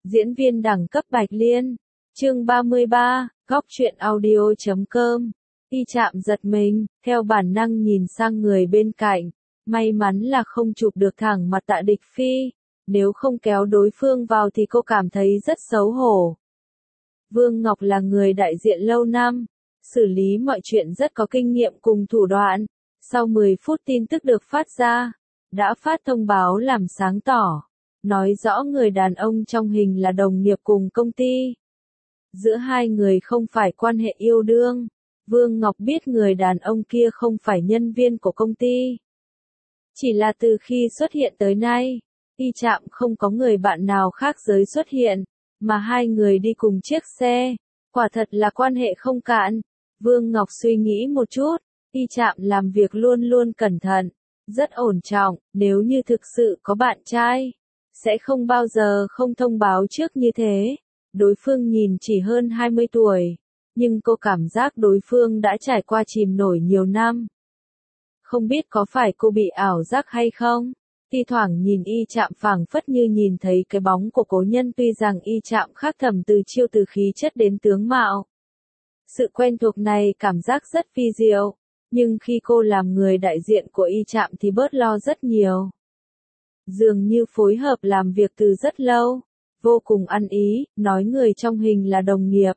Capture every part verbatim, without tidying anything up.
Diễn viên đẳng cấp Bạch Liên. Chương ba mươi ba, góc truyện audio chấm com. Y Trạm giật mình, theo bản năng nhìn sang người bên cạnh. May mắn là không chụp được thẳng mặt Tạ Địch Phi. Nếu không kéo đối phương vào thì cô cảm thấy rất xấu hổ. Vương Ngọc là người đại diện lâu năm, xử lý mọi chuyện rất có kinh nghiệm cùng thủ đoạn. Sau mười phút tin tức được phát ra, đã phát thông báo làm sáng tỏ, nói rõ người đàn ông trong hình là đồng nghiệp cùng công ty. Giữa hai người không phải quan hệ yêu đương. Vương Ngọc biết người đàn ông kia không phải nhân viên của công ty. Chỉ là từ khi xuất hiện tới nay, Y Trạm không có người bạn nào khác giới xuất hiện, mà hai người đi cùng chiếc xe, quả thật là quan hệ không cạn. Vương Ngọc suy nghĩ một chút, Y Trạm làm việc luôn luôn cẩn thận, rất ổn trọng, nếu như thực sự có bạn trai, sẽ không bao giờ không thông báo trước như thế. Đối phương nhìn chỉ hơn hai mươi tuổi, nhưng cô cảm giác đối phương đã trải qua chìm nổi nhiều năm. Không biết có phải cô bị ảo giác hay không? Thi thoảng nhìn Y Trạm phảng phất như nhìn thấy cái bóng của cố nhân, tuy rằng Y Trạm khác thầm từ chiêu từ khí chất đến tướng mạo. Sự quen thuộc này cảm giác rất vi diệu, nhưng khi cô làm người đại diện của Y Trạm thì bớt lo rất nhiều. Dường như phối hợp làm việc từ rất lâu, vô cùng ăn ý, nói người trong hình là đồng nghiệp.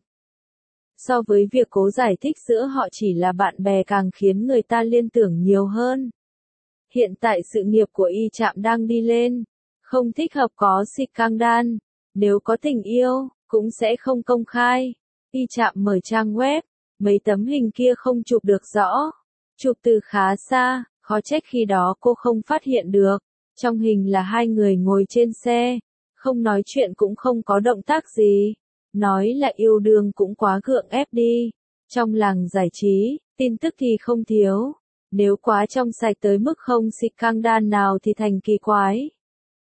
So với việc cố giải thích giữa họ chỉ là bạn bè càng khiến người ta liên tưởng nhiều hơn. Hiện tại sự nghiệp của Y Trạm đang đi lên, không thích hợp có scandal, nếu có tình yêu, cũng sẽ không công khai. Y Trạm mở trang web, mấy tấm hình kia không chụp được rõ, chụp từ khá xa, khó trách khi đó cô không phát hiện được. Trong hình là hai người ngồi trên xe, không nói chuyện cũng không có động tác gì. Nói là yêu đương cũng quá gượng ép đi. Trong làng giải trí, tin tức thì không thiếu. Nếu quá trong sạch tới mức không scandal nào thì thành kỳ quái.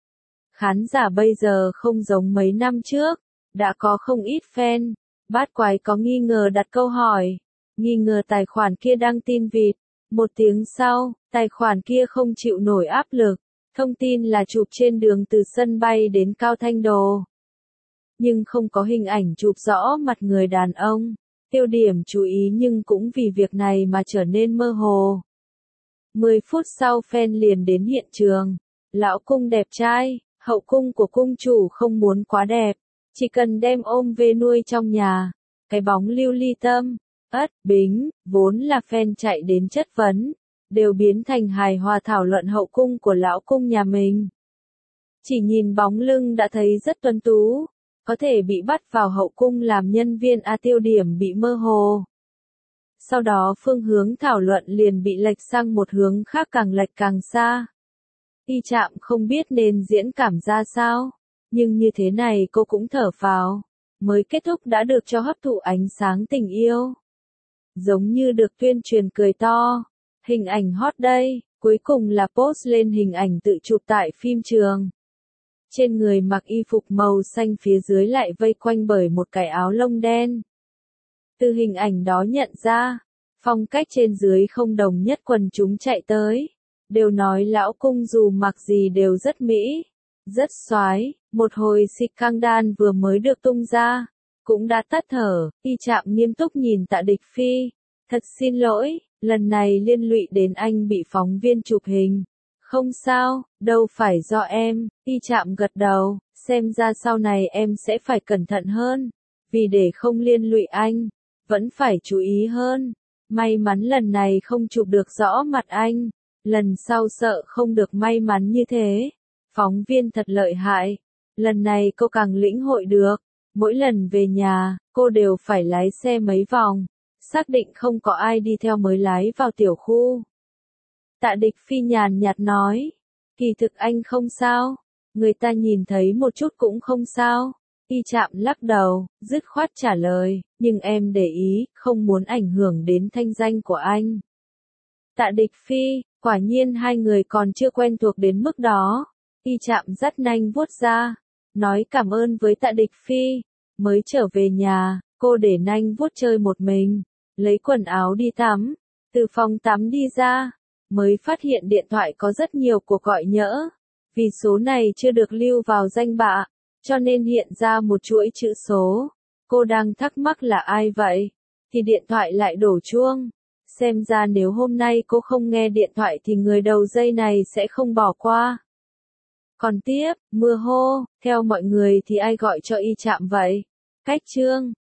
Khán giả bây giờ không giống mấy năm trước, đã có không ít fan. Bát Quái có nghi ngờ đặt câu hỏi, nghi ngờ tài khoản kia đăng tin vịt. Một tiếng sau, tài khoản kia không chịu nổi áp lực. Thông tin là chụp trên đường từ sân bay đến Cao Thanh Đồ. Nhưng không có hình ảnh chụp rõ mặt người đàn ông. Tiêu điểm chú ý nhưng cũng vì việc này mà trở nên mơ hồ. Mười phút sau fan liền đến hiện trường. Lão cung đẹp trai, hậu cung của cung chủ không muốn quá đẹp. Chỉ cần đem ôm về nuôi trong nhà. Cái bóng Lưu Ly Tâm, Ất, Bính, vốn là fan chạy đến chất vấn, đều biến thành hài hòa thảo luận hậu cung của lão cung nhà mình. Chỉ nhìn bóng lưng đã thấy rất tuấn tú, có thể bị bắt vào hậu cung làm nhân viên A tiêu điểm bị mơ hồ. Sau đó phương hướng thảo luận liền bị lệch sang một hướng khác, càng lệch càng xa. Y Trạm không biết nên diễn cảm ra sao, nhưng như thế này cô cũng thở phào, mới kết thúc đã được cho hấp thụ ánh sáng tình yêu. Giống như được tuyên truyền cười to. Hình ảnh hot đây, cuối cùng là post lên hình ảnh tự chụp tại phim trường. Trên người mặc y phục màu xanh, phía dưới lại vây quanh bởi một cái áo lông đen. Từ hình ảnh đó nhận ra, phong cách trên dưới không đồng nhất, quần chúng chạy tới. Đều nói lão cung dù mặc gì đều rất mỹ, rất soái. Một hồi scandal vừa mới được tung ra, cũng đã tắt thở. Y Trạm nghiêm túc nhìn Tạ Địch Phi. Thật xin lỗi, lần này liên lụy đến anh bị phóng viên chụp hình. Không sao, đâu phải do em. Y Trạm gật đầu, xem ra sau này em sẽ phải cẩn thận hơn. Vì để không liên lụy anh, vẫn phải chú ý hơn. May mắn lần này không chụp được rõ mặt anh. Lần sau sợ không được may mắn như thế. Phóng viên thật lợi hại. Lần này cô càng lĩnh hội được. Mỗi lần về nhà, cô đều phải lái xe mấy vòng. Xác định không có ai đi theo mới lái vào tiểu khu. Tạ Địch Phi nhàn nhạt nói, kỳ thực anh không sao, người ta nhìn thấy một chút cũng không sao. Y Trạm lắc đầu, dứt khoát trả lời, nhưng em để ý, không muốn ảnh hưởng đến thanh danh của anh. Tạ Địch Phi, quả nhiên hai người còn chưa quen thuộc đến mức đó. Y Trạm dắt nanh vuốt ra, nói cảm ơn với Tạ Địch Phi, mới trở về nhà, cô để nanh vuốt chơi một mình. Lấy quần áo đi tắm, từ phòng tắm đi ra, mới phát hiện điện thoại có rất nhiều cuộc gọi nhỡ, vì số này chưa được lưu vào danh bạ. cho nên hiện ra một chuỗi chữ số. Cô đang thắc mắc là ai vậy? Thì điện thoại lại đổ chuông. Xem ra nếu hôm nay cô không nghe điện thoại thì người đầu dây này sẽ không bỏ qua. Còn tiếp, mưa hô, theo mọi người thì ai gọi cho Y Trạm vậy? Cách chương